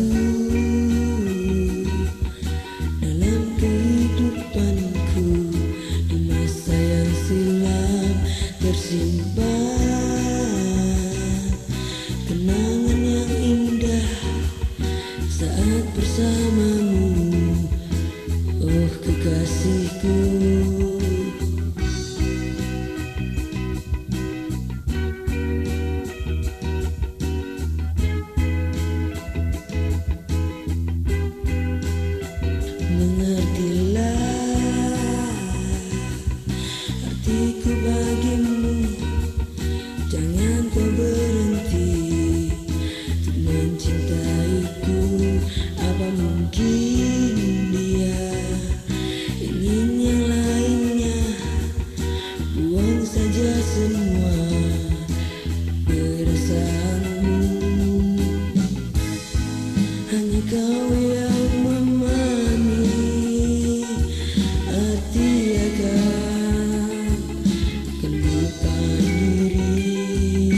sahabatku dalam kehidupanku. Di masa yang silam tersimpan kenangan yang indah saat bersamamu, oh kekasihku. Mengertilah artiku bagimu, jangan kau berhenti untuk mencintaiku. Apa mungkin dia ingin yang lainnya? Buang saja semua perasaanmu, hanya kau yang memahami arti akan kelupaan diri.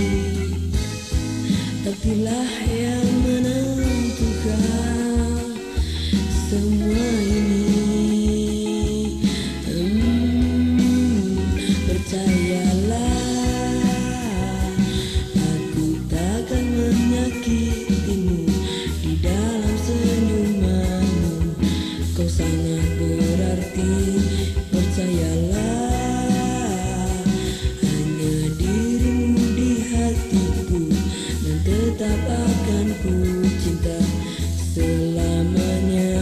Tapilah yang menentukan semua ini. Percayalah, aku takkan menyakitimu. Di dalam senyumanmu kau sangat berarti. Percayalah, hanya dirimu di hatiku, dan tetap akan ku cinta selamanya.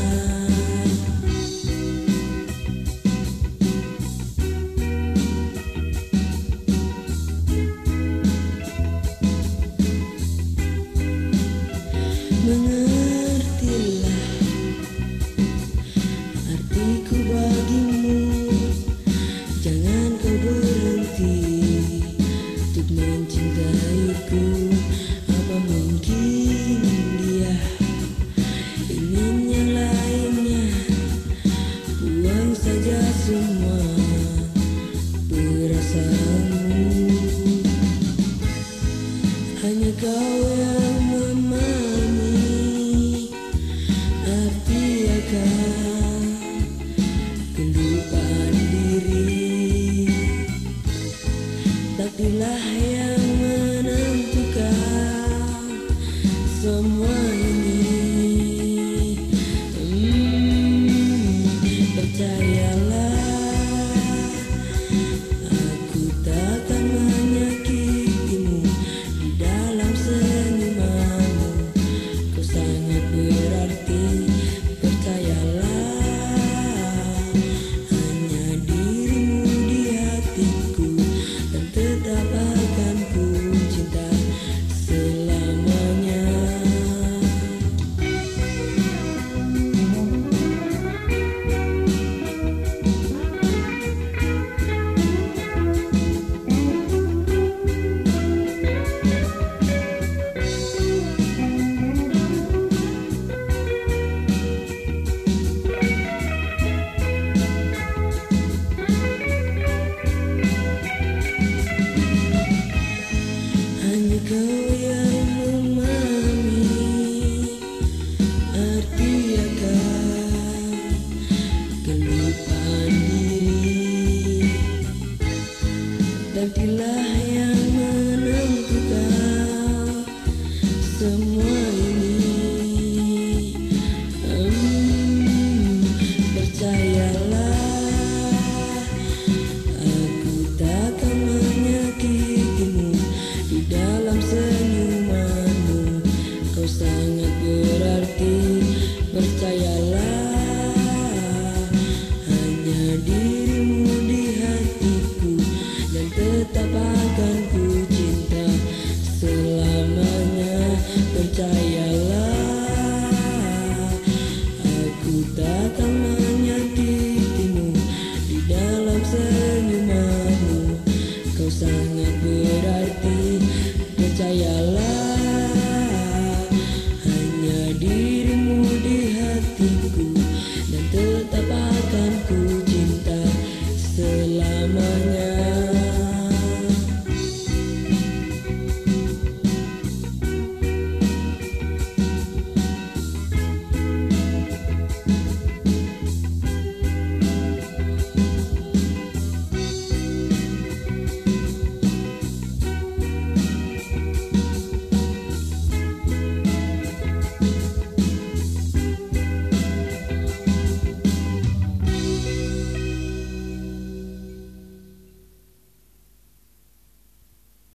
Mengertilah artiku bagimu, jangan kau berhenti untuk mencintaiku. Apa mungkin dia ingin yang lainnya? Buang saja semua perasaanmu, hanya kau yang memahami arti akan kelupaan diri. Tapilah yang menentukan semua ini. Percayalah, aku takkan menyakitimu. Di dalam senyumanmu kau sangat berarti. Percayalah, hanya dirimu di hatiku, dan tetap akan ku cinta selamanya. Hanya kau yang memahami arti akan kelupaan diri. Tapilah